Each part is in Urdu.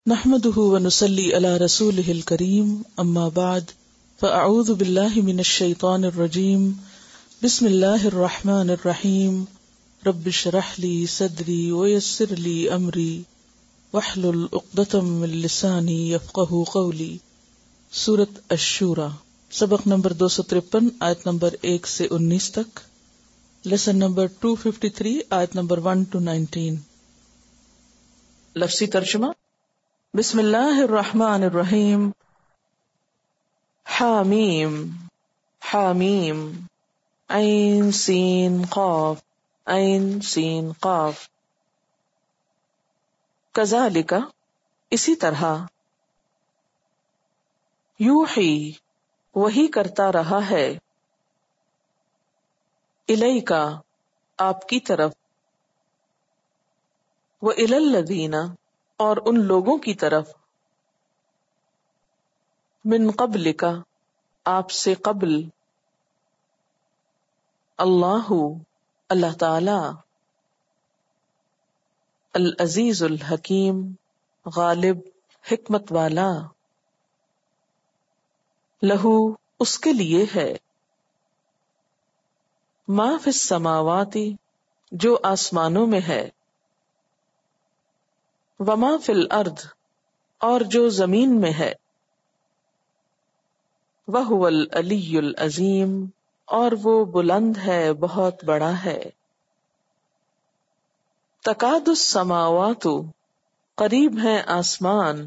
نحمده ونصلي على رسوله الكريم اما بعد فاعوذ بالله من الشيطان الرجيم بسم الله الرحمن الرحيم رب اشرح لي صدري ويسر لي امري واحلل عقدة من لساني يفقهوا قولي۔ سورۃ الشورى، سبق نمبر 253، آیت نمبر 1 سے 19 تک، لیسن نمبر 253، آیت نمبر 1 to 19۔ لفظی ترجمہ۔ بسم اللہ الرحمن الرحیم۔ حامیم حامیم، عین سین قاف، عین سین قاف۔ کذالک، اسی طرح، یوحی، وحی کرتا رہا ہے، الیکا، آپ کی طرف، وإلی الذین، اور ان لوگوں کی طرف، من قبلک، آپ سے قبل، اللہ، اللہ تعالی، العزیز الحکیم، غالب حکمت والا، لہو، اس کے لیے ہے، ما فی السماوات، جو آسمانوں میں ہے، وما فی الارض، اور جو زمین میں ہے، وہو العلی العظیم، اور وہ بلند ہے، بہت بڑا ہے۔ تکاد السماوات، قریب ہیں آسمان،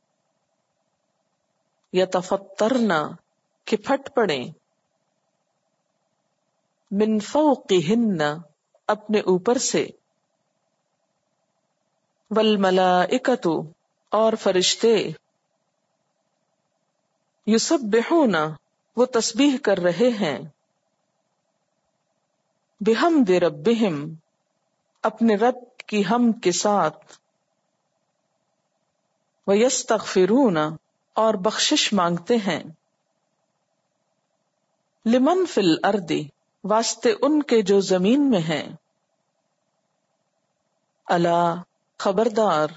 یتفطرن، کہ پھٹ پڑیں، من فوقہن، اپنے اوپر سے، والملائکۃ، اور فرشتے، یسبحون، وہ تسبیح کر رہے ہیں، بحمد ربہم، اپنے رب کی حمد کے ساتھ، ویستغفرون، اور بخشش مانگتے ہیں، لمن فی الارض، واسطے ان کے جو زمین میں ہیں، الا، خبردار،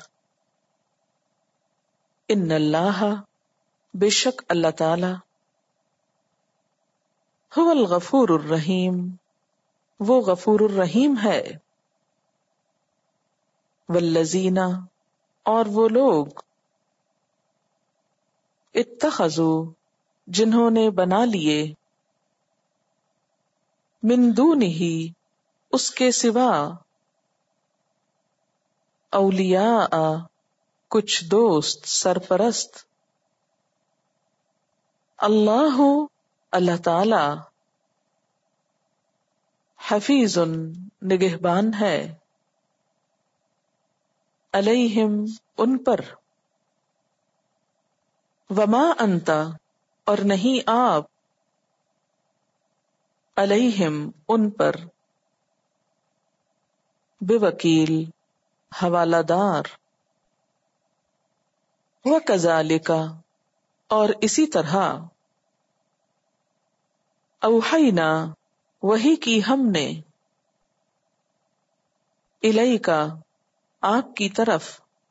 ان اللہ، بے شک اللہ تعالی، هو الغفور الرحیم، وہ غفور الرحیم ہے، والذین، اور وہ لوگ، اتخذوا، جنہوں نے بنا لیے، من دونہ، اس کے سوا، اولیاء، کچھ دوست، سرپرست، اللہ، اللہ تعالی، حفیظ، نگہبان ہے، علیہم، ان پر، وما انت، اور نہیں آپ، علیہم، ان پر، بوکیل، حوالہ دار، وکذالک، اور اسی طرح، اوحینا، وحی کی ہم نے، الیکا، آپ کی طرف،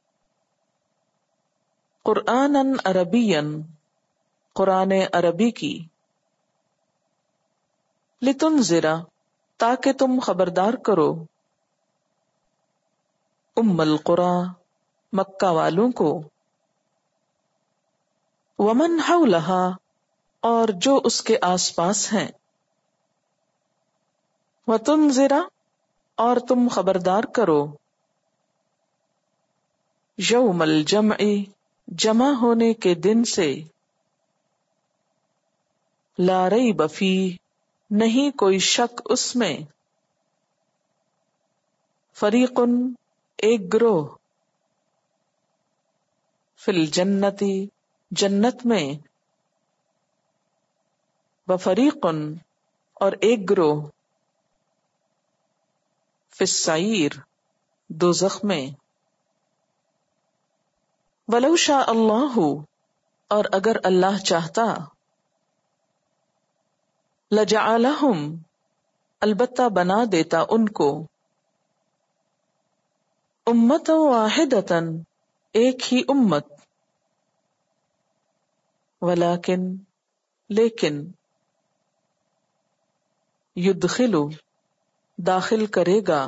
قرآناً عربیاً، قرآن عربی کی، لتنذر، تاکہ تم خبردار کرو، القری، مکہ والوں کو، ومن حولہا، اور جو اس کے آس پاس ہیں، وتنذر، اور تم خبردار کرو، یوم الجمع، جمع ہونے کے دن سے، لا ریب فیہ، نہیں کوئی شک اس میں، فریق، ایک گروہ، فی الجنت، جنت میں، وفریق، اور ایک گروہ، فی السعیر، دوزخ میں، ولو شاء اللہ، اور اگر اللہ چاہتا، لجعلہم، البتہ بنا دیتا ان کو، امۃ واحدۃ، ایک ہی امت، ولیکن لیکن، یدخل داخل کرے گا،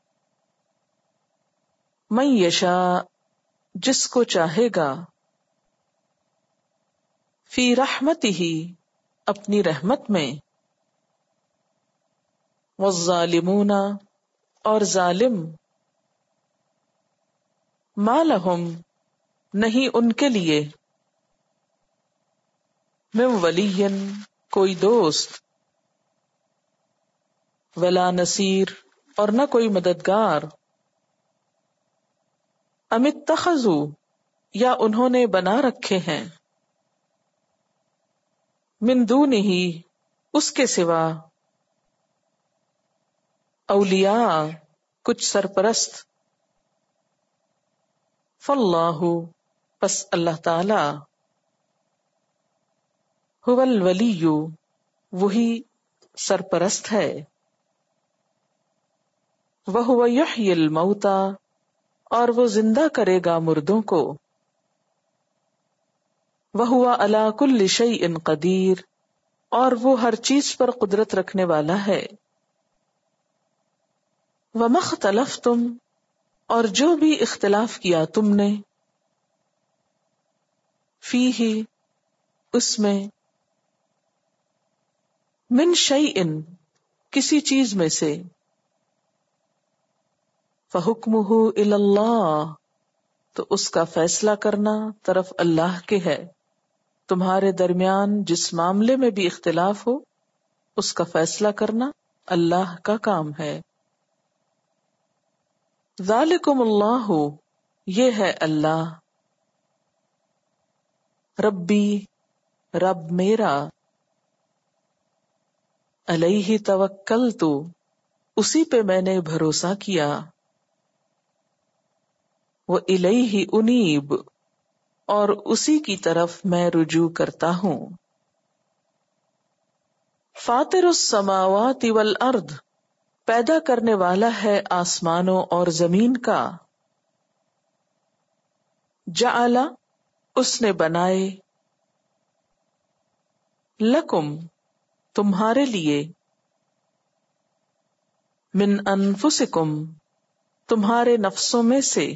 من یشاء جس کو چاہے گا، فی رحمتہ اپنی رحمت میں، والظالمون اور ظالم، ما لہم نہیں ان کے لیے، من ولی کوئی دوست، ولا نصیر اور نہ کوئی مددگار، ام اتخذوا یا انہوں نے بنا رکھے ہیں، من دونہ اس کے سوا، اولیاء کچھ سرپرست، فاللہ پس اللہ تعالی، هو الولی وہی سرپرست ہے، وہو یحیی الموتى اور وہ زندہ کرے گا مردوں کو، وہو علی کل شیء قدیر اور وہ ہر چیز پر قدرت رکھنے والا ہے، وما اختلفتم اور جو بھی اختلاف کیا تم نے، فیہ اس میں، من شیء کسی چیز میں سے، فحکمہ الی اللہ تو اس کا فیصلہ کرنا طرف اللہ کے ہے، تمہارے درمیان جس معاملے میں بھی اختلاف ہو اس کا فیصلہ کرنا اللہ کا کام ہے، ذالکم اللہ یہ ہے اللہ، ربی رب میرا، علیہ توکلت اسی پہ میں نے بھروسہ کیا، وإلیہ انیب اور اسی کی طرف میں رجوع کرتا ہوں، فاطر السماوات والارض پیدا کرنے والا ہے آسمانوں اور زمین کا، جعل اس نے بنائے، لکم تمہارے لیے، من انفسکم تمہارے نفسوں میں سے،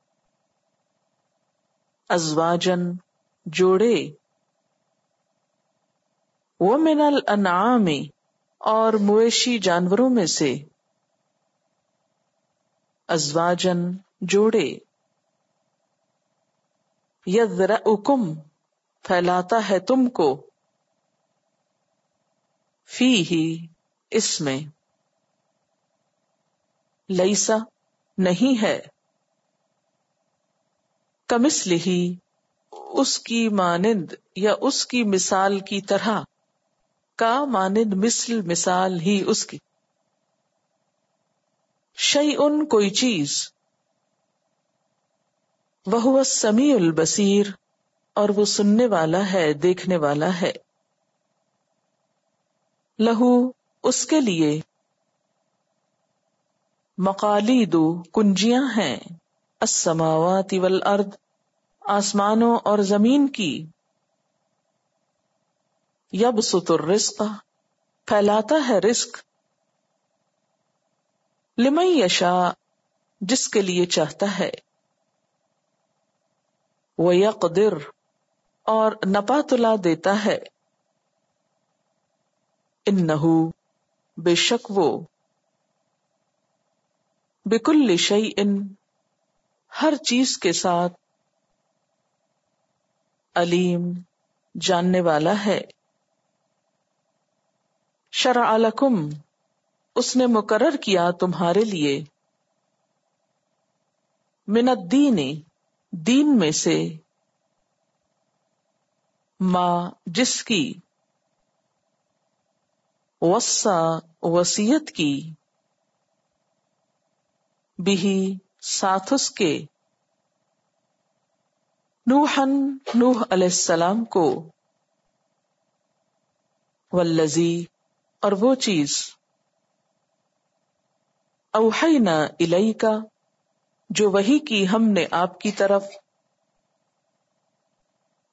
ازواجن جوڑے، ومن الانعام اور مویشی جانوروں میں سے، ازواجن جوڑے، یذرأکم پھیلاتا ہے تم کو، فیہ اس میں، لیسا نہیں ہے، کمثلہ اس کی مانند یا اس کی مثال کی طرح، کا مانند مثل مثال ہی اس کی، شیء کوئی چیز، وہو السمیع البصیر اور وہ سننے والا ہے دیکھنے والا ہے، لہو اس کے لیے، مقالید کنجیاں ہیں، السماوات والارض آسمانوں اور زمین کی، یبسط الرزق پھیلاتا ہے رزق، لمن یشاء جس کے لیے چاہتا ہے، ویقدر اور نپا تلا دیتا ہے، انہ بے شک وہ، بکل شیء ہر چیز کے ساتھ، علیم جاننے والا ہے، شرع لکم اس نے مقرر کیا تمہارے لیے، من الدین دین میں سے، ما جس کی، وصا وصیت کی، بھی ساتھ اس کے، نوحً نوح علیہ السلام کو، والذی اور وہ چیز، اوحینا الیک جو وحی کی ہم نے آپ کی طرف،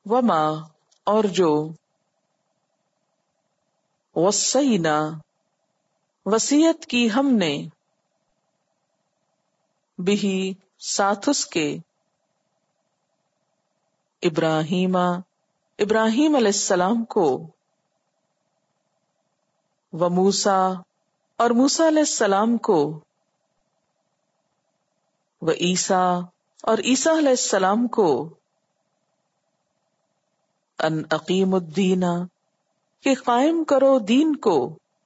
وما اور جو وصینا وصیت کی ہم نے بہی ساتھ اس کے ابراہیم ابراہیم علیہ السلام کو وموسیٰ اور موسیٰ علیہ السلام کو وعیسیٰ اور عیسیٰ علیہ السلام کو ان اقیم الدین کہ قائم کرو دین کو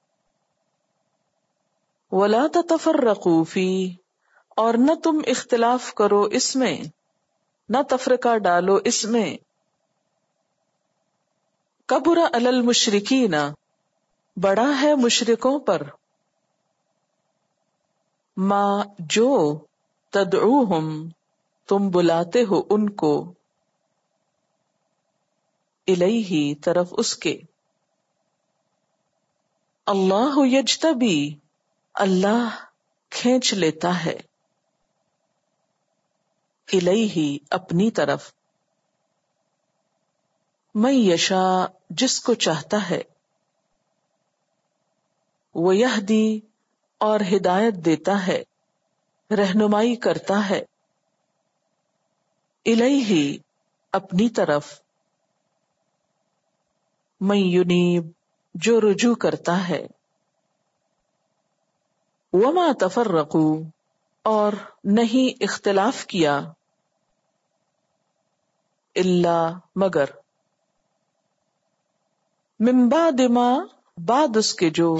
ولا تتفرقوا فیہ اور نہ تم اختلاف کرو اس میں نہ تفرقہ ڈالو اس میں کبر علی المشرکین بڑا ہے مشرکوں پر ما جو تدعوہم تم بلاتے ہو ان کو الیہ طرف اس کے اللہ یجتبی اللہ کھینچ لیتا ہے الیہ اپنی طرف من یشاء جس کو چاہتا ہے ویہدی اور ہدایت دیتا ہے رہنمائی کرتا ہے الیہ اپنی طرف من ینیب جو رجوع کرتا ہے وما تفرقوا اور نہیں اختلاف کیا الا مگر من بعد ما بعد اس کے جو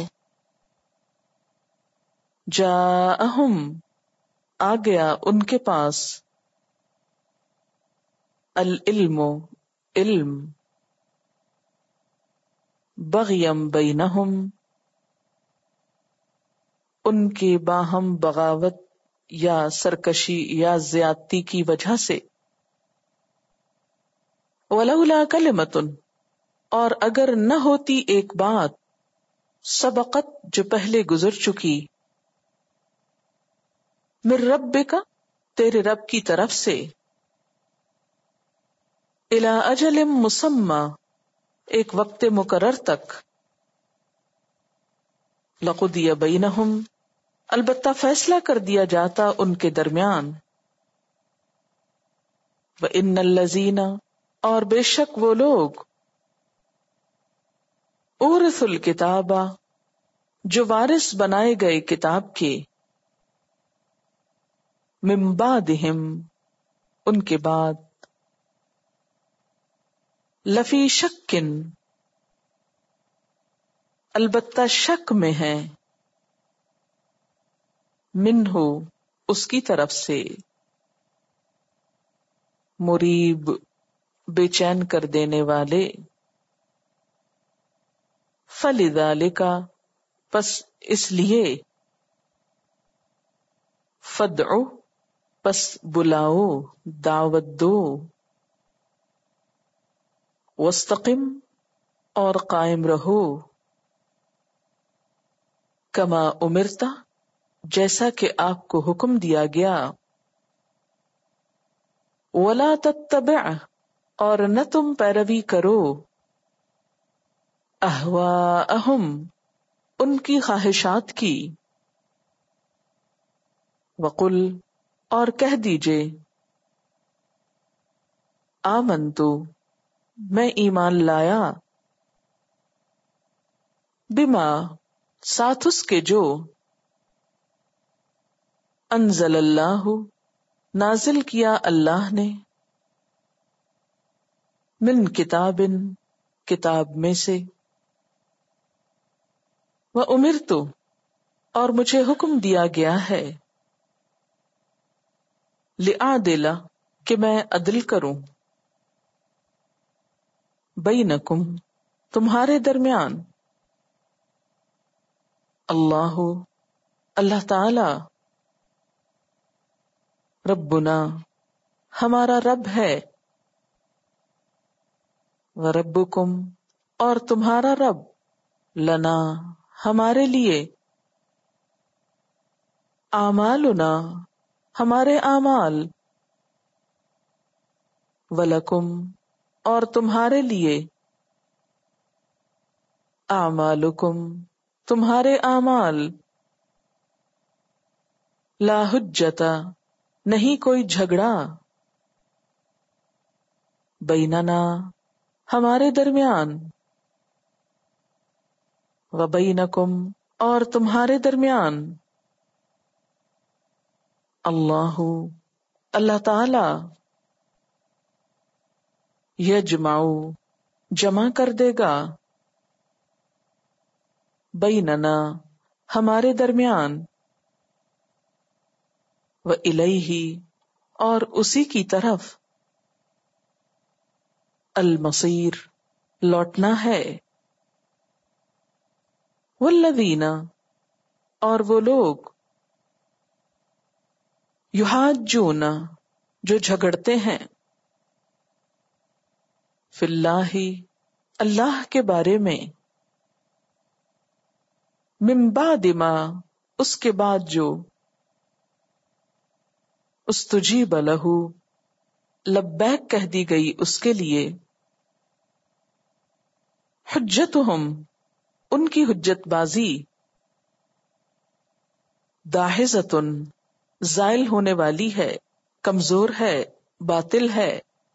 جاءہم آ گیا ان کے پاس العلم علم بغیم بینہم ان کی باہم بغاوت یا سرکشی یا زیادتی کی وجہ سے ولولا کلمۃ اور اگر نہ ہوتی ایک بات سبقت جو پہلے گزر چکی من ربک تیرے رب کی طرف سے الی اجل مسمی ایک وقت مقرر تک لقضی بینہم البتہ فیصلہ کر دیا جاتا ان کے درمیان وَإِنَّ الَّذِينَ اور بے شک وہ لوگ اورثوا الکتاب جو وارث بنائے گئے کتاب کے من بعدہم ان کے بعد لفی شکن البتہ شک میں ہے منہ اس کی طرف سے مریب بے چین کر دینے والے فلذالک پس اس لیے فدعو پس بلاؤ دعوت دو واستقم اور قائم رہو کما امرتا جیسا کہ آپ کو حکم دیا گیا ولا تتبع اور نہ تم پیروی کرو اہواءہم ان کی خواہشات کی وقل اور کہہ دیجئے آمنتو میں ایمان لایا بما ساتھ اس کے جو انزل اللہ نازل کیا اللہ نے من کتاب کتاب میں سے وَأُمِرْتُ اور مجھے حکم دیا گیا ہے لِأَعْدِلَ کہ میں عدل کروں بینکم تمہارے درمیان اللہ تعالی ربنا ہمارا رب ہے وربکم اور تمہارا رب لنا ہمارے لیے اعمالنا ہمارے اعمال ولکم اور تمہارے لیے، اعمالکم تمہارے اعمال، لا حجت نہیں کوئی جھگڑا، بیننا ہمارے درمیان، وبینکم اور تمہارے درمیان، اللہ اللہ تعالی، یجمع جمع کر دے گا، بیننا ہمارے درمیان، وإلیہ اور اسی کی طرف، المصیر لوٹنا ہے، والذین اور وہ لوگ، یحاجون جو جھگڑتے ہیں، فی اللہ اللہ کے بارے میں، من بعد ما اس کے بعد جو، استجیب لہ لبیک کہہ دی گئی اس کے لیے، حجتہم ان کی حجت بازی، داحضۃ زائل ہونے والی ہے، کمزور ہے، باطل ہے،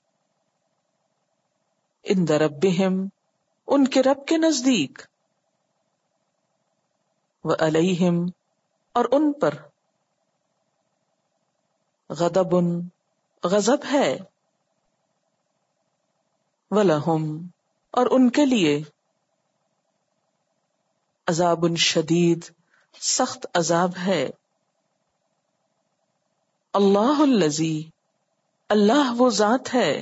عند ربہم ان کے رب کے نزدیک، وعلیہم اور ان پر، غضب غضب ہے، ولہم اور ان کے لیے، عذاب شدید سخت عذاب ہے، اللہ الذی اللہ وہ ذات ہے،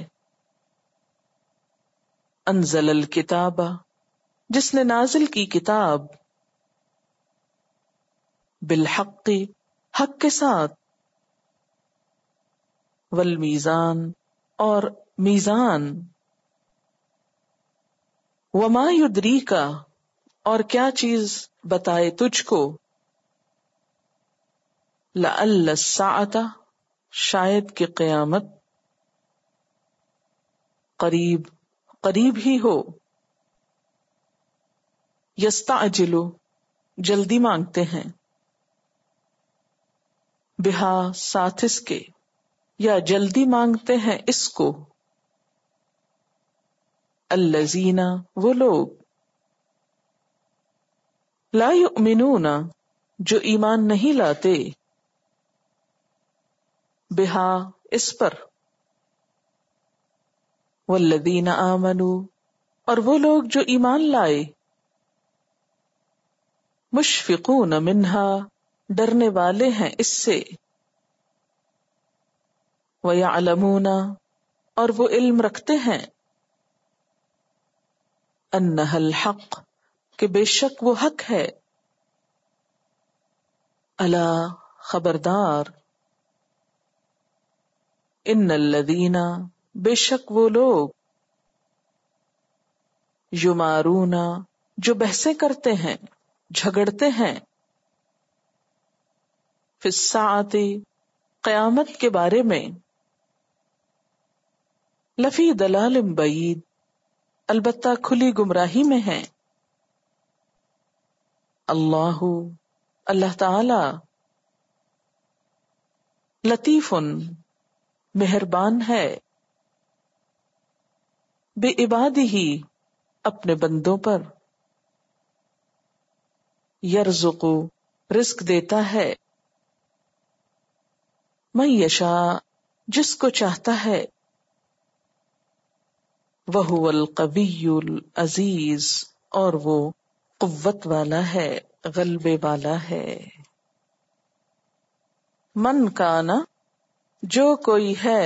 انزل الکتاب جس نے نازل کی کتاب، بالحق حق کے ساتھ، والمیزان اور میزان، وما یدریک اور کیا چیز بتائے تجھ کو، لعل الساعۃ شاید کہ قیامت، قریب قریب ہی ہو، یستعجل جلدی مانگتے ہیں، بہا ساتھ اس کے، یا جلدی مانگتے ہیں اس کو، الذین وہ لوگ، لا یؤمنون جو ایمان نہیں لاتے، بہا اس پر، والذین آمنوا اور وہ لوگ جو ایمان لائے، مشفقون منہا ڈرنے والے ہیں اس سے، ویعلمون اور وہ علم رکھتے ہیں، انہا الحق کہ بے شک وہ حق ہے، الا خبردار، ان الذین بے شک وہ لوگ، یمارون جو بحثیں کرتے ہیں، جھگڑتے ہیں، فی الساعۃ قیامت کے بارے میں، لفی ضلال بعید البتہ کھلی گمراہی میں ہیں، اللہ اللہ تعالی، لطیف مہربان ہے، بعبادہ اپنے بندوں پر، یرزق رزق دیتا ہے، من یشاء جس کو چاہتا ہے، وہو القوی العزیز اور وہ قوت والا ہے، غلبے والا ہے، من کانا جو کوئی ہے،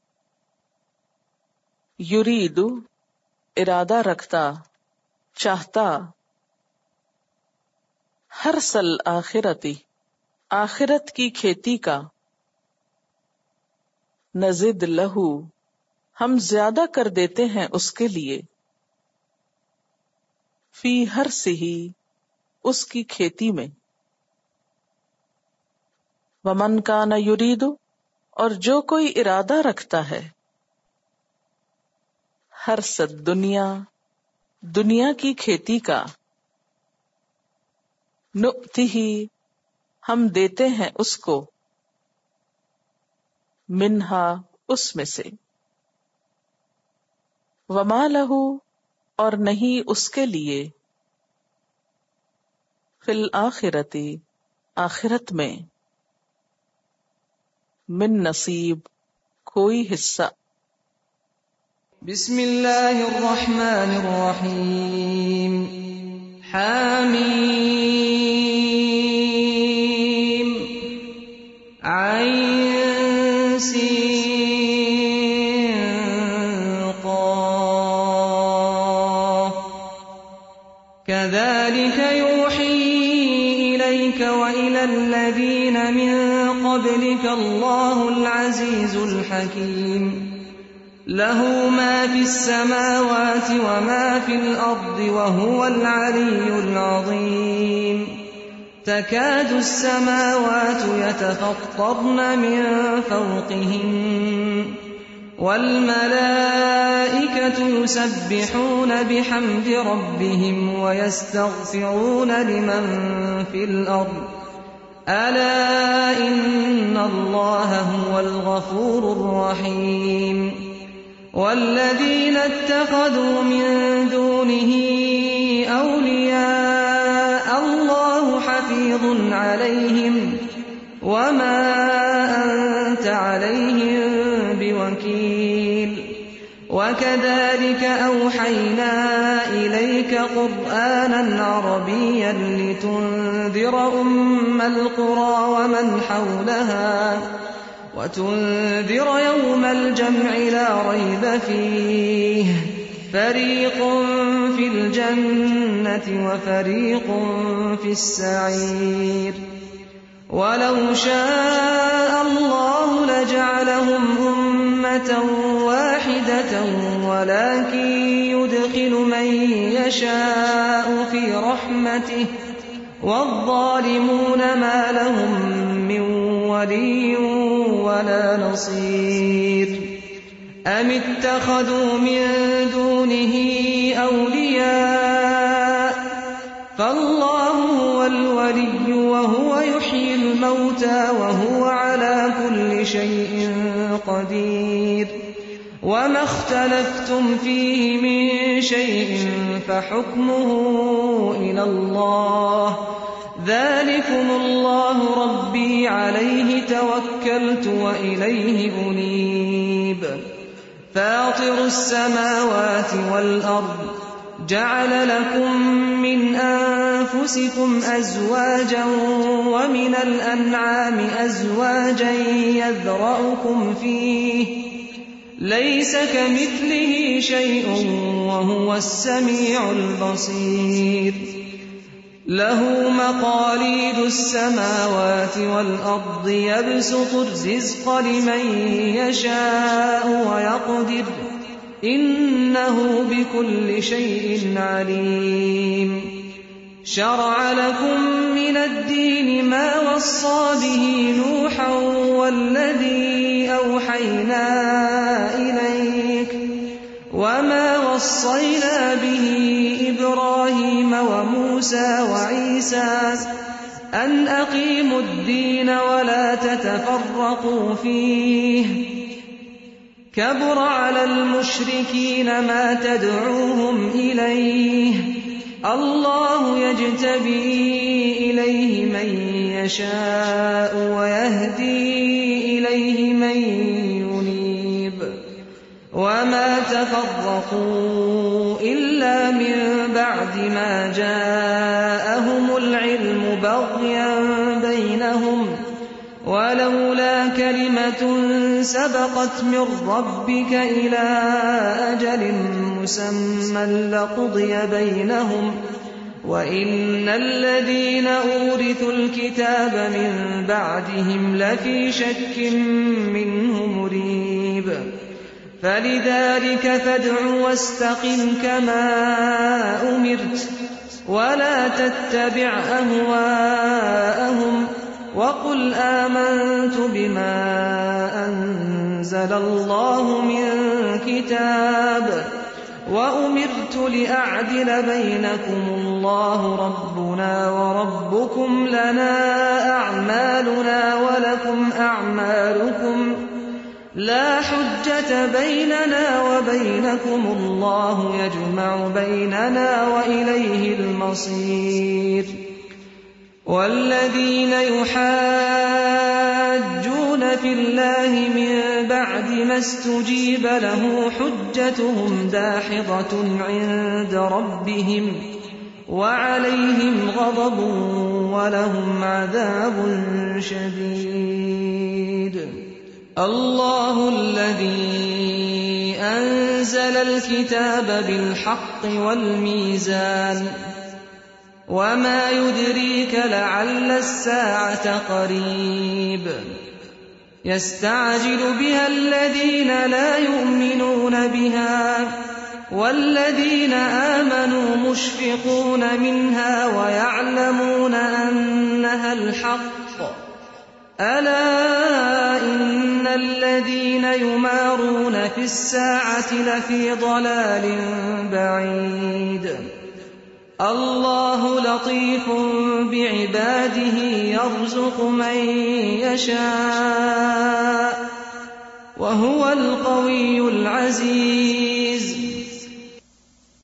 یرید ارادہ رکھتا، چاہتا، حرث الآخرتی آخرت کی کھیتی کا، نزد لہو ہم زیادہ کر دیتے ہیں اس کے لیے، فی حرثہ اس کی کھیتی میں، ومن کان یرید اور جو کوئی ارادہ رکھتا ہے، حرث الدنیا، دنیا کی کھیتی کا، نؤتہ ہم دیتے ہیں اس کو، منہا اس میں سے، وما لہ اور نہیں اس کے لیے، فی الآخرۃ آخرت میں، من نصیب کوئی حصہ۔ بسم اللہ الرحمن الرحیم، حامیم عین سین قاف، كذلك يوحي إليك وإلى الذين من قبلك الله العزيز الحكيم، له ما في السماوات وما في الأرض وهو العلي العظيم، تكاد السماوات يتفطرن من فوقهن والملائكة يسبحون بحمد ربهم ويستغفرون لمن في الأرض، ألا إن الله هو الغفور الرحيم، والذين اتخذوا من دونه أولياء الله حفيظ عليهم وما أنت عليهم بوكيل، وكذلك أوحينا إليك قرآنا عربيا لتنذر أم القرى ومن حولها وتنذر يوم الجمع لا ريب فيه، فريق في الجنة وفريق في السعير، ولو شاء الله لجعلهم أمة واحدة ولكن يدخل من يشاء في رحمته، والظالمون ما لهم من ولي ولا نصير، أم اتخذوا من دونه أولياء، فالله هو الولي وهو يحيي الموتى وهو على كل شيء قدير، وما اختلفتم فيه من شيء فحكمه إلى الله، ذلكم الله ربي عليه توكلت وإليه أنيب، فاطر السماوات والأرض، جعل لكم من أنفسكم أزواجا ومن الأنعام أزواجا يذرأكم فيه، ليس كمثله شيء وهو السميع البصير، له مقاليد السماوات والأرض، يبسط الرزق لمن يشاء ويقدر، إنه بكل شيء عليم، شرع لكم من الدين ما وصى به نوحا والذي أوحينا إليك وما وصينا به إبراهيم وموسى وعيسى، أن أقيموا الدين ولا تتفرقوا فيه، كبر على المشركين ما تدعوهم إليه، الله يجتبي إليه من يشاء ويهدي إليه من ينيب، وما تفرقوا إلا من بعد ما جاءهم العلم بغيا بينهم، ولولا كلمة سبقت من ربك إلى أجل مسمى لقضي بينهم، وإن الذين أورثوا الكتاب من بعدهم لفي شك منه مريب، فلذلك فادع واستقم كما أمرت، ولا تتبع أهواءهم، وقل آمنت بما أنزل الله من كتاب، وأمرت لأعدل بينكم الله ربنا وربكم لنا أعمالنا ولكم أعمالكم لا حجة بيننا وبينكم الله يجمع بيننا وإليه المصير والذين يحاجون في الله من بعد ما استجيب له حجتهم داحضة عند ربهم وعليهم غضب ولهم عذاب شديد الله الذي أنزل الكتاب بالحق والميزان وما يدريك لعل الساعة قريب يستعجل بها الذين لا يؤمنون بها والذين آمنوا مشفقون منها ويعلمون أنها الحق ألا إن الذين يمارون في الساعة لفي ضلال بعيد الله لطيف بعباده يرزق من يشاء وهو القوي العزيز